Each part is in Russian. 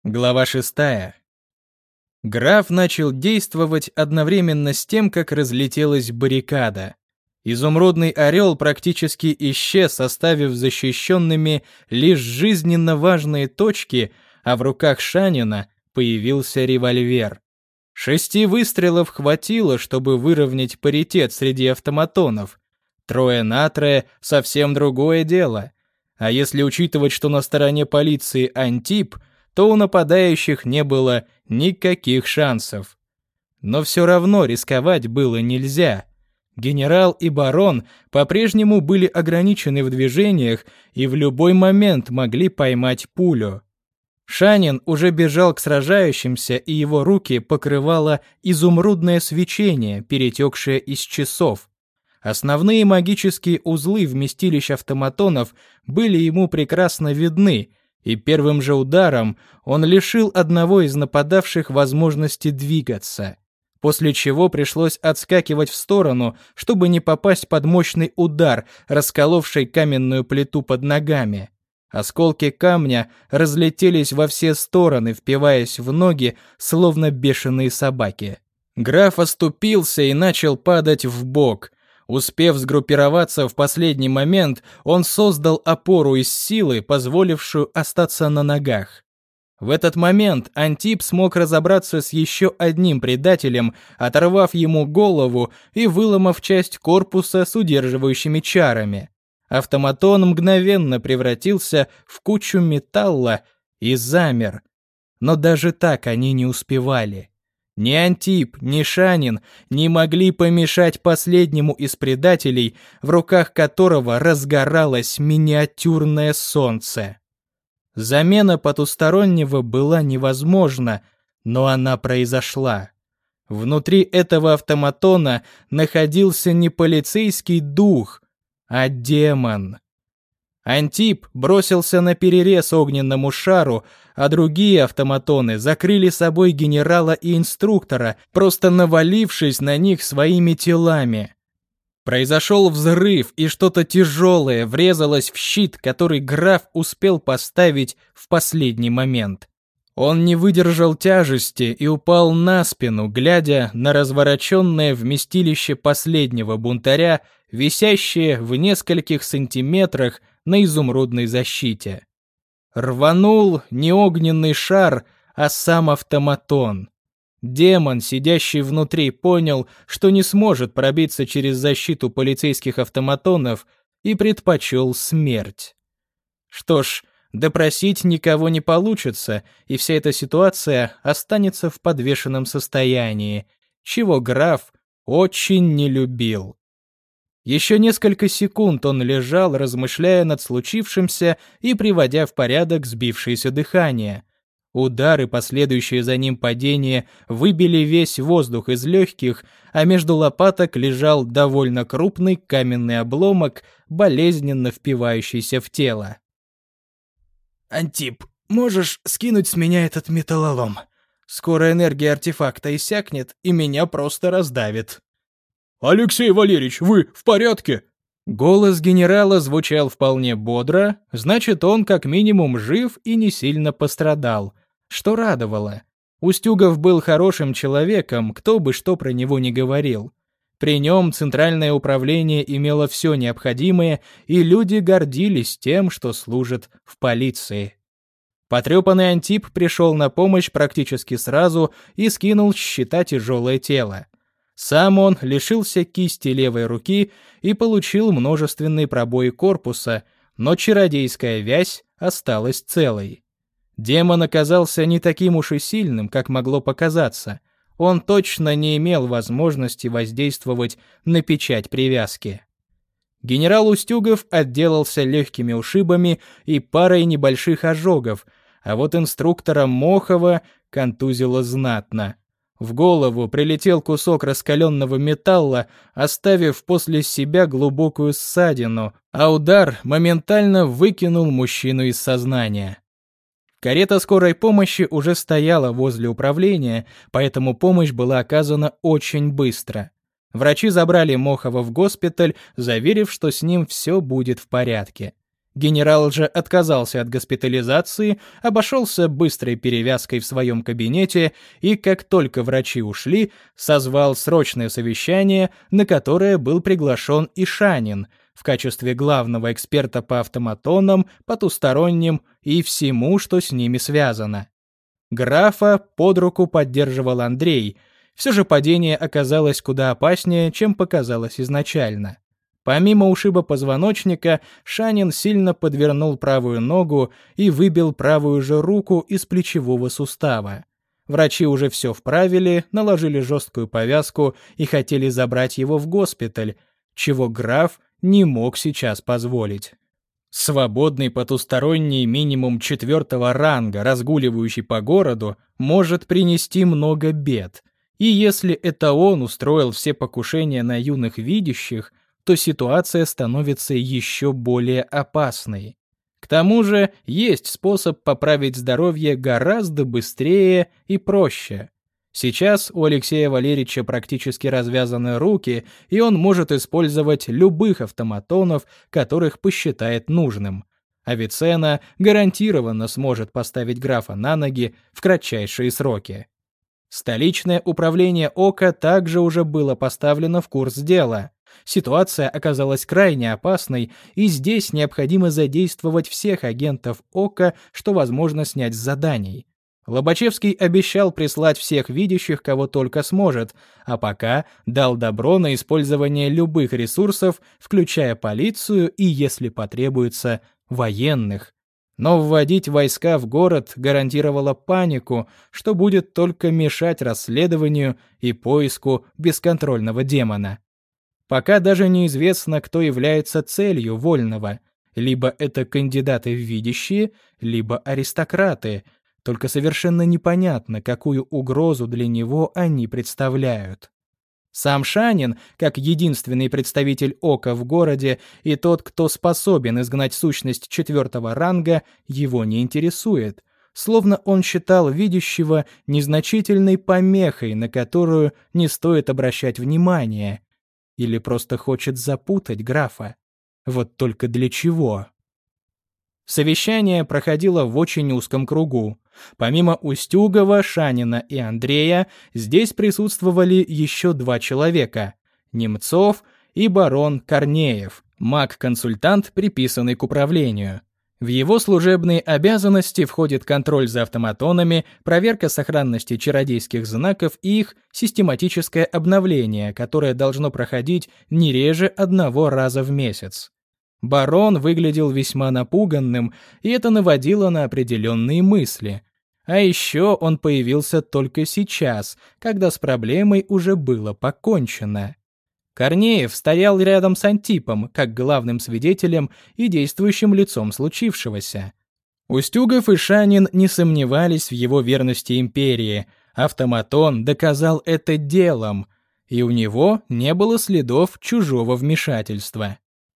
Глава 6. Граф начал действовать одновременно с тем, как разлетелась баррикада. Изумрудный орел практически исчез, оставив защищенными лишь жизненно важные точки, а в руках Шанина появился револьвер. 6 выстрелов хватило, чтобы выровнять паритет среди автоматонов. 3 на 3 — совсем другое дело. А если учитывать, что на стороне полиции Антип, то у нападающих не было никаких шансов. Но все равно рисковать было нельзя. Генерал и барон по-прежнему были ограничены в движениях и в любой момент могли поймать пулю. Шанин уже бежал к сражающимся, и его руки покрывало изумрудное свечение, перетекшее из часов. Основные магические узлы вместилищ автоматонов были ему прекрасно видны, и первым же ударом он лишил одного из нападавших возможности двигаться, после чего пришлось отскакивать в сторону, чтобы не попасть под мощный удар, расколовший каменную плиту под ногами. Осколки камня разлетелись во все стороны, впиваясь в ноги, словно бешеные собаки. Граф оступился и начал падать вбок. Успев сгруппироваться в последний момент, он создал опору из силы, позволившую остаться на ногах. В этот момент Антип смог разобраться с еще одним предателем, оторвав ему голову и выломав часть корпуса с удерживающими чарами. Автоматон мгновенно превратился в кучу металла и замер. Но даже так они не успевали. Ни Антип, ни Шанин не могли помешать последнему из предателей, в руках которого разгоралось миниатюрное солнце. Замена потустороннего была невозможна, но она произошла. Внутри этого автоматона находился не полицейский дух, а демон. Антип бросился на перерез огненному шару, а другие автоматоны закрыли собой генерала и инструктора, просто навалившись на них своими телами. Произошел взрыв, и что-то тяжелое врезалось в щит, который граф успел поставить в последний момент. Он не выдержал тяжести и упал на спину, глядя на развороченное вместилище последнего бунтаря, висящее в нескольких сантиметрах на изумрудной защите. Рванул не огненный шар, а сам автоматон. Демон, сидящий внутри, понял, что не сможет пробиться через защиту полицейских автоматонов и предпочел смерть. Что ж, допросить никого не получится, и вся эта ситуация останется в подвешенном состоянии, чего граф очень не любил. Еще несколько секунд он лежал, размышляя над случившимся и приводя в порядок сбившееся дыхание. Удар и последующее за ним падение выбили весь воздух из легких, а между лопаток лежал довольно крупный каменный обломок, болезненно впивающийся в тело. «Антип, можешь скинуть с меня этот металлолом? Скоро энергия артефакта иссякнет, и меня просто раздавит». «Алексей Валерьевич, вы в порядке?» Голос генерала звучал вполне бодро, значит, он как минимум жив и не сильно пострадал, что радовало. Устюгов был хорошим человеком, кто бы что про него ни говорил. При нем Центральное управление имело все необходимое, и люди гордились тем, что служат в полиции. Потрепанный Антип пришел на помощь практически сразу и скинул с щита тяжелое тело. Сам он лишился кисти левой руки и получил множественные пробои корпуса, но чародейская вязь осталась целой. Демон оказался не таким уж и сильным, как могло показаться. Он точно не имел возможности воздействовать на печать привязки. Генерал Устюгов отделался легкими ушибами и парой небольших ожогов, а вот инструктора Мохова контузило знатно. В голову прилетел кусок раскаленного металла, оставив после себя глубокую ссадину, а удар моментально выкинул мужчину из сознания. Карета скорой помощи уже стояла возле управления, поэтому помощь была оказана очень быстро. Врачи забрали Мохова в госпиталь, заверив, что с ним все будет в порядке. Генерал же отказался от госпитализации, обошелся быстрой перевязкой в своем кабинете и, как только врачи ушли, созвал срочное совещание, на которое был приглашен и Шанин в качестве главного эксперта по автоматонам, потусторонним и всему, что с ними связано. Графа под руку поддерживал Андрей. Все же падение оказалось куда опаснее, чем показалось изначально. Помимо ушиба позвоночника, Шанин сильно подвернул правую ногу и выбил правую же руку из плечевого сустава. Врачи уже все вправили, наложили жесткую повязку и хотели забрать его в госпиталь, чего граф не мог сейчас позволить. Свободный потусторонний минимум 4-го ранга, разгуливающий по городу, может принести много бед. И если это он устроил все покушения на юных видящих, то ситуация становится еще более опасной. К тому же есть способ поправить здоровье гораздо быстрее и проще. Сейчас у Алексея Валерьевича практически развязаны руки, и он может использовать любых автоматонов, которых посчитает нужным. Авиценна гарантированно сможет поставить графа на ноги в кратчайшие сроки. Столичное управление ОКа также уже было поставлено в курс дела. Ситуация оказалась крайне опасной, и здесь необходимо задействовать всех агентов ОКа, что возможно снять с заданий. Лобачевский обещал прислать всех видящих, кого только сможет, а пока дал добро на использование любых ресурсов, включая полицию и, если потребуется, военных. Но вводить войска в город гарантировало панику, что будет только мешать расследованию и поиску бесконтрольного демона. Пока даже неизвестно, кто является целью Вольного. Либо это кандидаты в видящие, либо аристократы. Только совершенно непонятно, какую угрозу для него они представляют. Сам Шанин, как единственный представитель ОКа в городе и тот, кто способен изгнать сущность 4-го ранга, его не интересует. Словно он считал видящего незначительной помехой, на которую не стоит обращать внимания. Или просто хочет запутать графа. Вот только для чего? Совещание проходило в очень узком кругу. Помимо Устюгова, Шанина и Андрея, здесь присутствовали еще 2 человека – Немцов и барон Корнеев, маг-консультант, приписанный к управлению. В его служебные обязанности входит контроль за автоматонами, проверка сохранности чародейских знаков и их систематическое обновление, которое должно проходить не реже 1 раза в месяц. Барон выглядел весьма напуганным, и это наводило на определенные мысли. А еще он появился только сейчас, когда с проблемой уже было покончено. Корнеев стоял рядом с Антипом, как главным свидетелем и действующим лицом случившегося. Устюгов и Шанин не сомневались в его верности империи. Автоматон доказал это делом, и у него не было следов чужого вмешательства.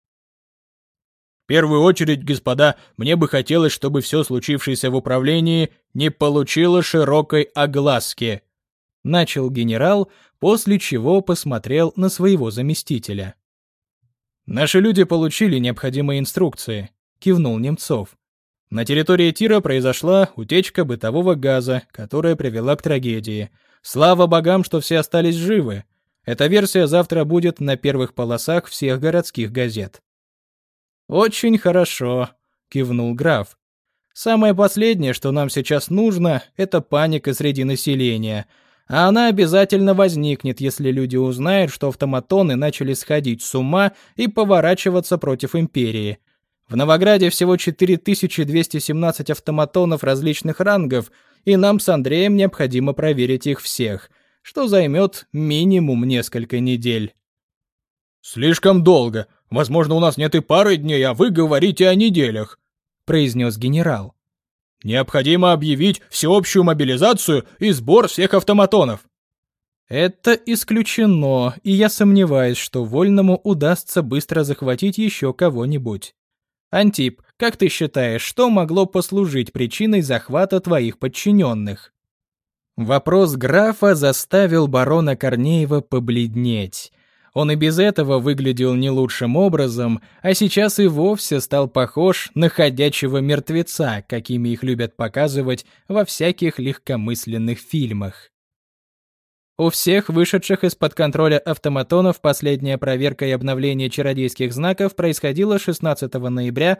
В первую очередь, господа, мне бы хотелось, чтобы все случившееся в управлении не получило широкой огласки. Начал генерал, после чего посмотрел на своего заместителя. «Наши люди получили необходимые инструкции», — кивнул Немцов. «На территории тира произошла утечка бытового газа, которая привела к трагедии. Слава богам, что все остались живы. Эта версия завтра будет на первых полосах всех городских газет». «Очень хорошо», — кивнул граф. «Самое последнее, что нам сейчас нужно, это паника среди населения. А она обязательно возникнет, если люди узнают, что автоматоны начали сходить с ума и поворачиваться против империи. В Новограде всего 4217 автоматонов различных рангов, и нам с Андреем необходимо проверить их всех, что займет минимум несколько недель». «Слишком долго. Возможно, у нас нет и пары дней, а вы говорите о неделях», — произнес генерал. «Необходимо объявить всеобщую мобилизацию и сбор всех автоматонов». «Это исключено, и я сомневаюсь, что Вольному удастся быстро захватить еще кого-нибудь. Антип, как ты считаешь, что могло послужить причиной захвата твоих подчиненных?» Вопрос графа заставил барона Корнеева побледнеть. Он и без этого выглядел не лучшим образом, а сейчас и вовсе стал похож на ходячего мертвеца, какими их любят показывать во всяких легкомысленных фильмах. У всех вышедших из-под контроля автоматонов последняя проверка и обновление чародейских знаков происходила 16 ноября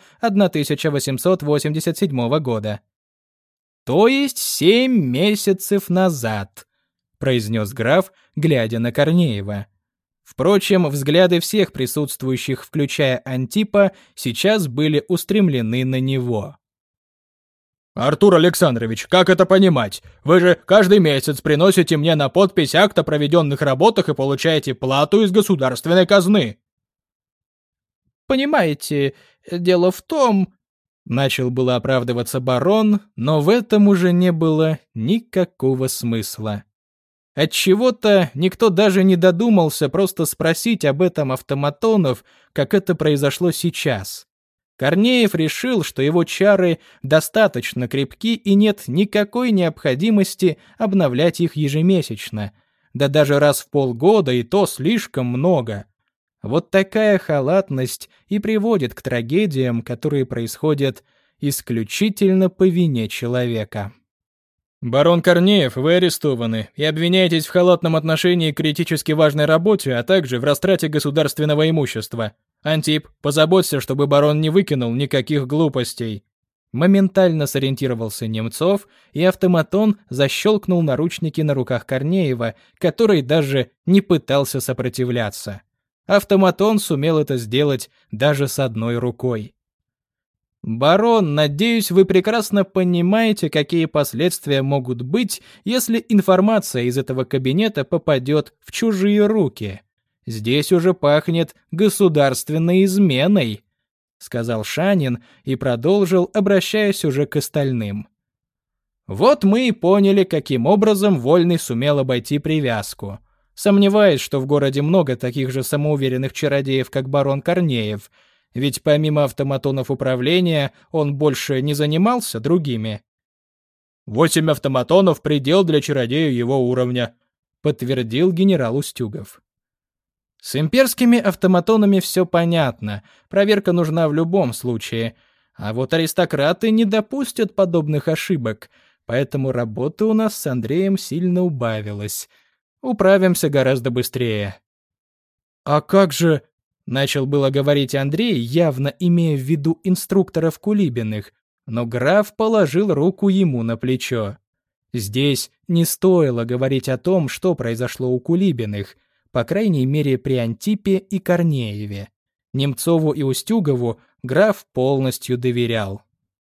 1887 года. «То есть 7 месяцев назад», — произнес граф, глядя на Корнеева. Впрочем, взгляды всех присутствующих, включая Антипа, сейчас были устремлены на него. «Артур Александрович, как это понимать? Вы же каждый месяц приносите мне на подпись акт о проведенных работах и получаете плату из государственной казны». «Понимаете, дело в том...» Начал было оправдываться барон, но в этом уже не было никакого смысла. Отчего-то никто даже не додумался просто спросить об этом автоматонов, как это произошло сейчас. Корнеев решил, что его чары достаточно крепки и нет никакой необходимости обновлять их ежемесячно. Да даже раз в полгода, и то слишком много. Вот такая халатность и приводит к трагедиям, которые происходят исключительно по вине человека. «Барон Корнеев, вы арестованы и обвиняетесь в халатном отношении к критически важной работе, а также в растрате государственного имущества. Антип, позаботься, чтобы барон не выкинул никаких глупостей». Моментально сориентировался Немцов, и автоматон защелкнул наручники на руках Корнеева, который даже не пытался сопротивляться. Автоматон сумел это сделать даже с одной рукой. «Барон, надеюсь, вы прекрасно понимаете, какие последствия могут быть, если информация из этого кабинета попадет в чужие руки. Здесь уже пахнет государственной изменой», — сказал Шанин и продолжил, обращаясь уже к остальным. «Вот мы и поняли, каким образом Вольный сумел обойти привязку. Сомневаюсь, что в городе много таких же самоуверенных чародеев, как барон Корнеев, ведь помимо автоматонов управления он больше не занимался другими». 8 автоматонов — предел для чародея его уровня», — подтвердил генерал Устюгов. «С имперскими автоматонами все понятно, проверка нужна в любом случае, а вот аристократы не допустят подобных ошибок, поэтому работы у нас с Андреем сильно убавилось. Управимся гораздо быстрее». «А как же...» — начал было говорить Андрей, явно имея в виду инструкторов Кулибиных, но граф положил руку ему на плечо. Здесь не стоило говорить о том, что произошло у Кулибиных, по крайней мере при Антипе и Корнееве. Немцову и Устюгову граф полностью доверял.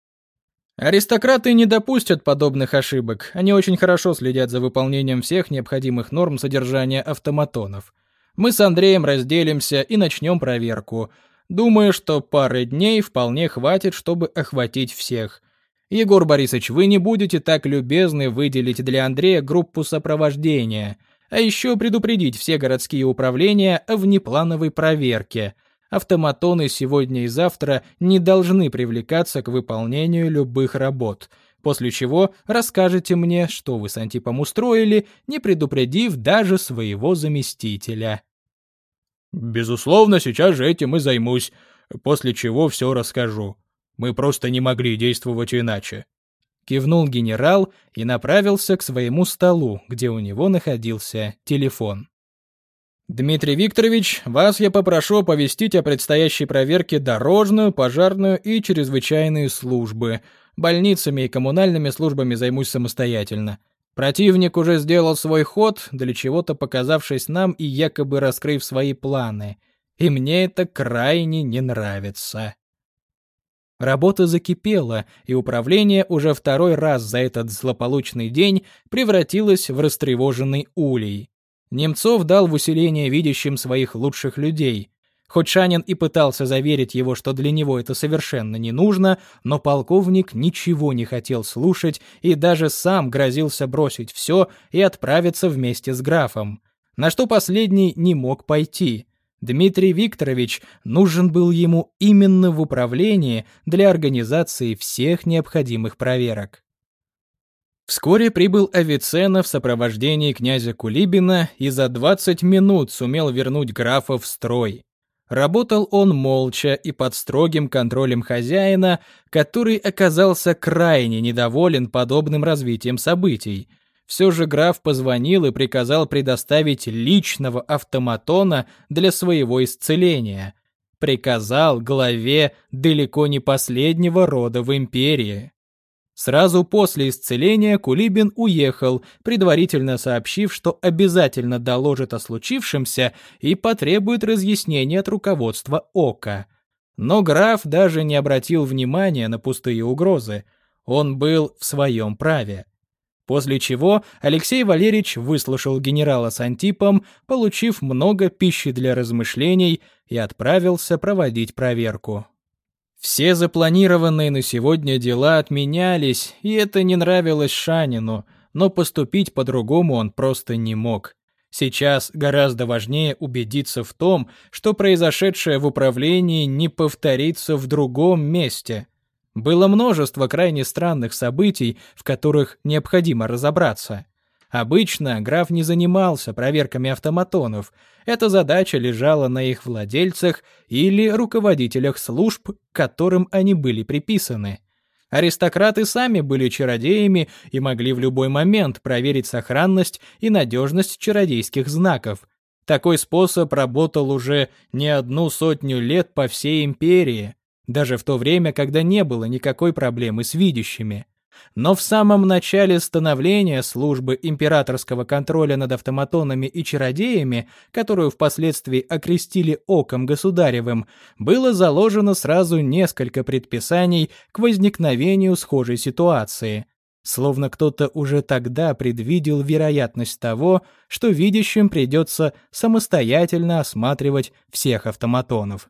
«Аристократы не допустят подобных ошибок, они очень хорошо следят за выполнением всех необходимых норм содержания автоматонов. Мы с Андреем разделимся и начнем проверку. Думаю, что пары дней вполне хватит, чтобы охватить всех. Егор Борисович, вы не будете так любезны выделить для Андрея группу сопровождения, а еще предупредить все городские управления о внеплановой проверке. Автоматоны сегодня и завтра не должны привлекаться к выполнению любых работ, после чего расскажете мне, что вы с Антипом устроили, не предупредив даже своего заместителя». «Безусловно, сейчас же этим и займусь, после чего все расскажу. Мы просто не могли действовать иначе». Кивнул генерал и направился к своему столу, где у него находился телефон. «Дмитрий Викторович, вас я попрошу оповестить о предстоящей проверке дорожную, пожарную и чрезвычайные службы. Больницами и коммунальными службами займусь самостоятельно. Противник уже сделал свой ход, для чего-то показавшись нам и якобы раскрыв свои планы. И мне это крайне не нравится». Работа закипела, и управление уже второй раз за этот злополучный день превратилось в растревоженный улей. Немцов дал в усиление видящим своих лучших людей. Хоть Шанин и пытался заверить его, что для него это совершенно не нужно, но полковник ничего не хотел слушать и даже сам грозился бросить все и отправиться вместе с графом. На что последний не мог пойти. Дмитрий Викторович нужен был ему именно в управлении для организации всех необходимых проверок. Вскоре прибыл Авиценна в сопровождении князя Кулибина и за 20 минут сумел вернуть графа в строй. Работал он молча и под строгим контролем хозяина, который оказался крайне недоволен подобным развитием событий. Все же граф позвонил и приказал предоставить личного автоматона для своего исцеления. Приказал главе далеко не последнего рода в империи. Сразу после исцеления Кулибин уехал, предварительно сообщив, что обязательно доложит о случившемся и потребует разъяснения от руководства Ока. Но граф даже не обратил внимания на пустые угрозы. Он был в своем праве. После чего Алексей Валерьевич выслушал генерала с Антипом, получив много пищи для размышлений, и отправился проводить проверку. Все запланированные на сегодня дела отменялись, и это не нравилось Шанину, но поступить по-другому он просто не мог. Сейчас гораздо важнее убедиться в том, что произошедшее в управлении не повторится в другом месте. Было множество крайне странных событий, в которых необходимо разобраться. Обычно граф не занимался проверками автоматонов. Эта задача лежала на их владельцах или руководителях служб, к которым они были приписаны. Аристократы сами были чародеями и могли в любой момент проверить сохранность и надежность чародейских знаков. Такой способ работал уже не 100 лет по всей империи, даже в то время, когда не было никакой проблемы с видящими. Но в самом начале становления службы императорского контроля над автоматонами и чародеями, которую впоследствии окрестили Оком Государевым, было заложено сразу несколько предписаний к возникновению схожей ситуации. Словно кто-то уже тогда предвидел вероятность того, что видящим придется самостоятельно осматривать всех автоматонов.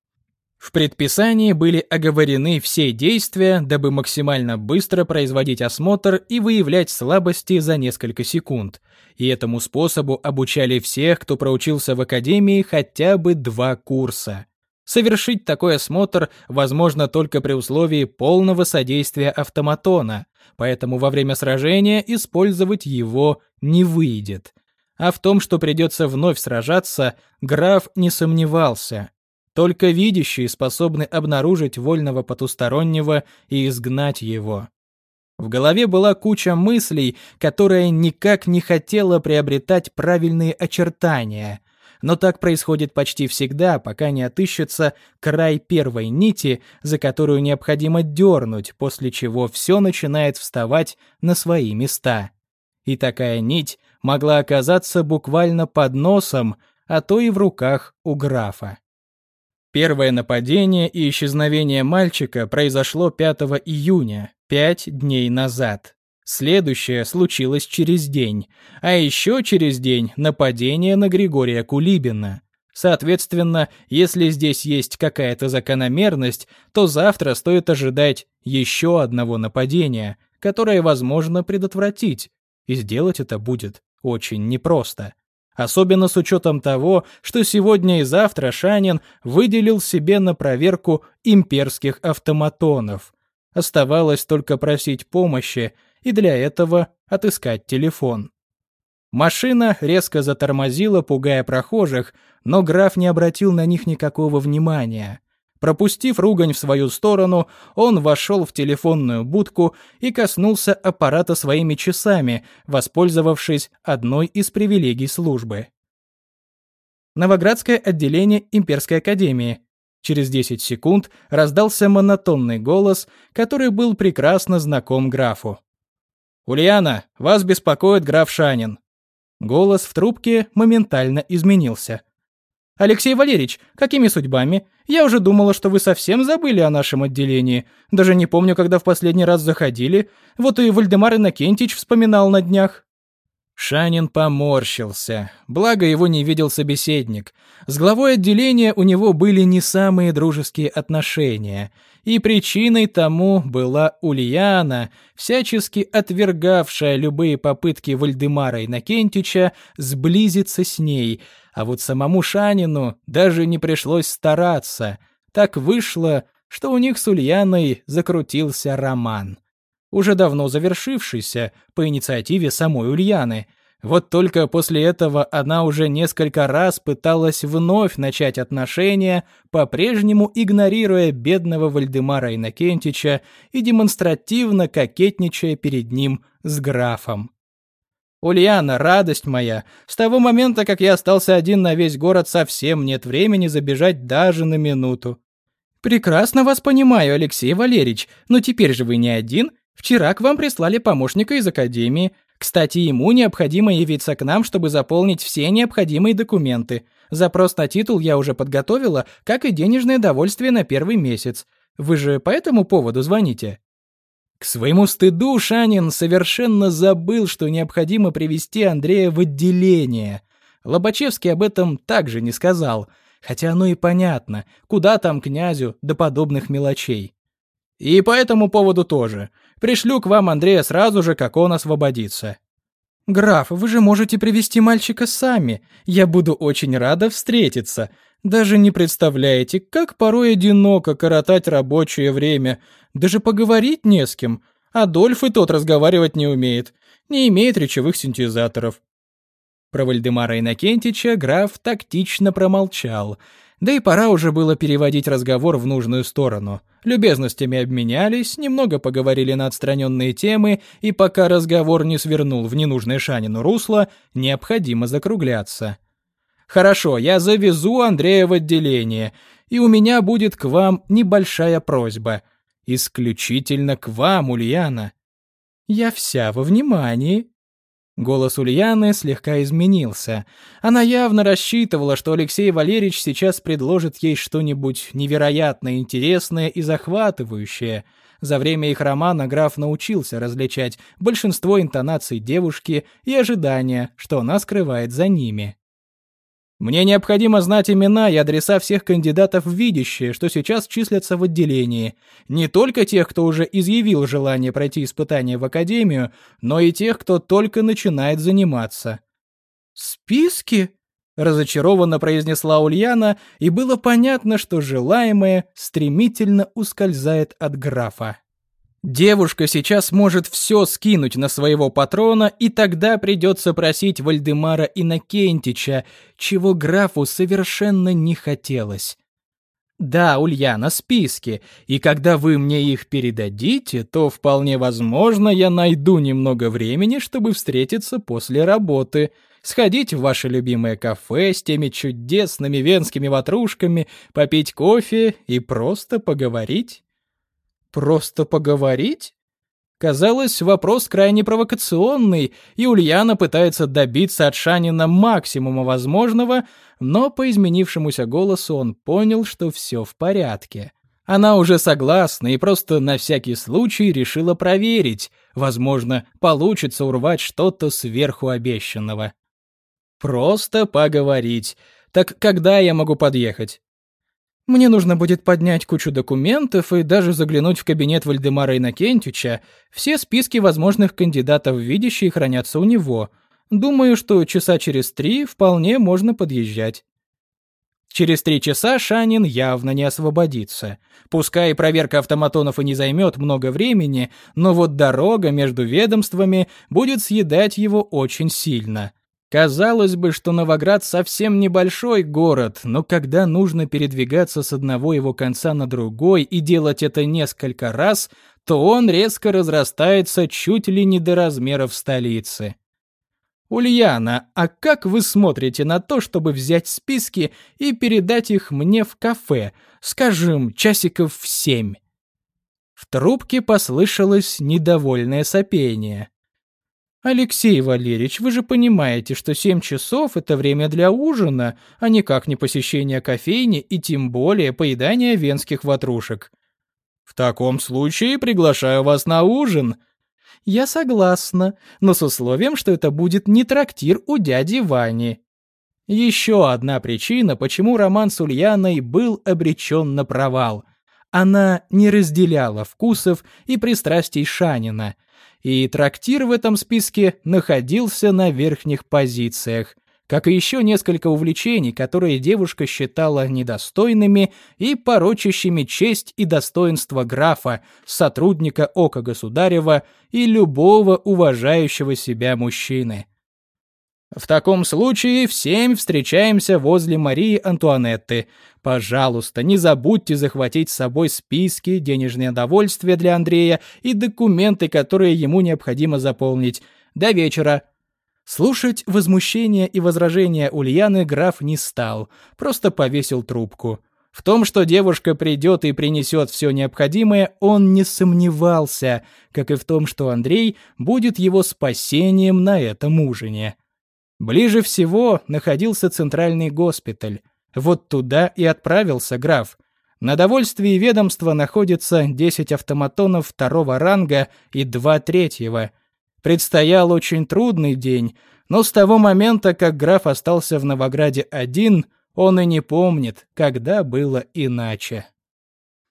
В предписании были оговорены все действия, дабы максимально быстро производить осмотр и выявлять слабости за несколько секунд. И этому способу обучали всех, кто проучился в академии хотя бы 2 курса. Совершить такой осмотр возможно только при условии полного содействия автоматона, поэтому во время сражения использовать его не выйдет. А в том, что придется вновь сражаться, граф не сомневался. Только видящие способны обнаружить вольного потустороннего и изгнать его. В голове была куча мыслей, которая никак не хотела приобретать правильные очертания. Но так происходит почти всегда, пока не отыщется край первой нити, за которую необходимо дернуть, после чего все начинает вставать на свои места. И такая нить могла оказаться буквально под носом, а то и в руках у графа. Первое нападение и исчезновение мальчика произошло 5 июня, 5 дней назад. Следующее случилось через день, а еще через день нападение на Григория Кулибина. Соответственно, если здесь есть какая-то закономерность, то завтра стоит ожидать еще одного нападения, которое возможно предотвратить, и сделать это будет очень непросто. Особенно с учетом того, что сегодня и завтра Шанин выделил себе на проверку имперских автоматонов. Оставалось только просить помощи и для этого отыскать телефон. Машина резко затормозила, пугая прохожих, но граф не обратил на них никакого внимания. Пропустив ругань в свою сторону, он вошел в телефонную будку и коснулся аппарата своими часами, воспользовавшись одной из привилегий службы. Новоградское отделение Имперской академии. Через 10 секунд раздался монотонный голос, который был прекрасно знаком графу. «Ульяна, вас беспокоит граф Шанин». Голос в трубке моментально изменился. «Алексей Валерьевич, какими судьбами? Я уже думала, что вы совсем забыли о нашем отделении. Даже не помню, когда в последний раз заходили. Вот и Вальдемар Иннокентич вспоминал на днях». Шанин поморщился. Благо его не видел собеседник. С главой отделения у него были не самые дружеские отношения. И причиной тому была Ульяна, всячески отвергавшая любые попытки Вальдемара Иннокентича сблизиться с ней. А вот самому Шанину даже не пришлось стараться. Так вышло, что у них с Ульяной закрутился роман. уже давно завершившийся по инициативе самой Ульяны. Вот только после этого она уже несколько раз пыталась вновь начать отношения, по-прежнему игнорируя бедного Вальдемара Иннокентича и демонстративно кокетничая перед ним с графом. «Ульяна, радость моя, с того момента, как я остался один на весь город, совсем нет времени забежать даже на минуту». «Прекрасно вас понимаю, Алексей Валерьевич, но теперь же вы не один. Вчера к вам прислали помощника из академии. Кстати, ему необходимо явиться к нам, чтобы заполнить все необходимые документы. Запрос на титул я уже подготовила, как и денежное довольствие на первый месяц. Вы же по этому поводу звоните?» К своему стыду Шанин совершенно забыл, что необходимо привести Андрея в отделение. Лобачевский об этом также не сказал, хотя оно и понятно, куда там князю до подобных мелочей. И по этому поводу тоже. Пришлю к вам Андрея сразу же, как он освободится. «Граф, вы же можете привести мальчика сами. Я буду очень рада встретиться. Даже не представляете, как порой одиноко коротать рабочее время. Даже поговорить не с кем. Адольф и тот разговаривать не умеет. Не имеет речевых синтезаторов». Про Вальдемара Иннокентича граф тактично промолчал. Да и пора уже было переводить разговор в нужную сторону. Любезностями обменялись, немного поговорили на отстраненные темы, и пока разговор не свернул в ненужное Шанину русло, необходимо закругляться. «Хорошо, я завезу Андрея в отделение, и у меня будет к вам небольшая просьба. Исключительно к вам, Ульяна». «Я вся во внимании». Голос Ульяны слегка изменился. Она явно рассчитывала, что Алексей Валерьевич сейчас предложит ей что-нибудь невероятно интересное и захватывающее. За время их романа граф научился различать большинство интонаций девушки и ожидания, что она скрывает за ними. «Мне необходимо знать имена и адреса всех кандидатов в видящие, что сейчас числятся в отделении. Не только тех, кто уже изъявил желание пройти испытание в академию, но и тех, кто только начинает заниматься». «Списки?» — разочарованно произнесла Ульяна, и было понятно, что желаемое стремительно ускользает от графа. Девушка сейчас может все скинуть на своего патрона, и тогда придется просить Вальдемара Иннокентича, чего графу совершенно не хотелось. «Да, Ульяна, списки, и когда вы мне их передадите, то вполне возможно я найду немного времени, чтобы встретиться после работы, сходить в ваше любимое кафе с теми чудесными венскими ватрушками, попить кофе и просто поговорить». «Просто поговорить?» Казалось, вопрос крайне провокационный, и Ульяна пытается добиться от Шанина максимума возможного, но по изменившемуся голосу он понял, что все в порядке. Она уже согласна и просто на всякий случай решила проверить. Возможно, получится урвать что-то сверху обещанного. «Просто поговорить. Так когда я могу подъехать?» «Мне нужно будет поднять кучу документов и даже заглянуть в кабинет Вальдемара Иннокентича. Все списки возможных кандидатов в видящие хранятся у него. Думаю, что часа через 3 вполне можно подъезжать». Через 3 часа Шанин явно не освободится. Пускай проверка автоматонов и не займет много времени, но вот дорога между ведомствами будет съедать его очень сильно. Казалось бы, что Новоград совсем небольшой город, но когда нужно передвигаться с одного его конца на другой и делать это несколько раз, то он резко разрастается чуть ли не до размеров столицы. «Ульяна, а как вы смотрите на то, чтобы взять списки и передать их мне в кафе, скажем, часиков в 7?» В трубке послышалось недовольное сопение. «Алексей Валерьевич, вы же понимаете, что 7 часов — это время для ужина, а никак не посещение кофейни и тем более поедание венских ватрушек». «В таком случае приглашаю вас на ужин». «Я согласна, но с условием, что это будет не трактир у дяди Вани». Еще одна причина, почему роман с Ульяной был обречен на провал. Она не разделяла вкусов и пристрастий Шанина. И трактир в этом списке находился на верхних позициях. как и еще несколько увлечений, которые девушка считала недостойными и порочащими честь и достоинство графа, сотрудника ока государева и любого уважающего себя мужчины. В таком случае в 7 встречаемся возле Марии Антуанетты. Пожалуйста, не забудьте захватить с собой списки, денежные довольствия для Андрея и документы, которые ему необходимо заполнить. До вечера. Слушать возмущения и возражения Ульяны граф не стал, просто повесил трубку. В том, что девушка придет и принесет все необходимое, он не сомневался, как и в том, что Андрей будет его спасением на этом ужине. Ближе всего находился центральный госпиталь. Вот туда и отправился граф. На довольствии ведомства находится 10 автоматонов второго ранга и 2 третьего. Предстоял очень трудный день, но с того момента, как граф остался в Новограде один, он и не помнит, когда было иначе.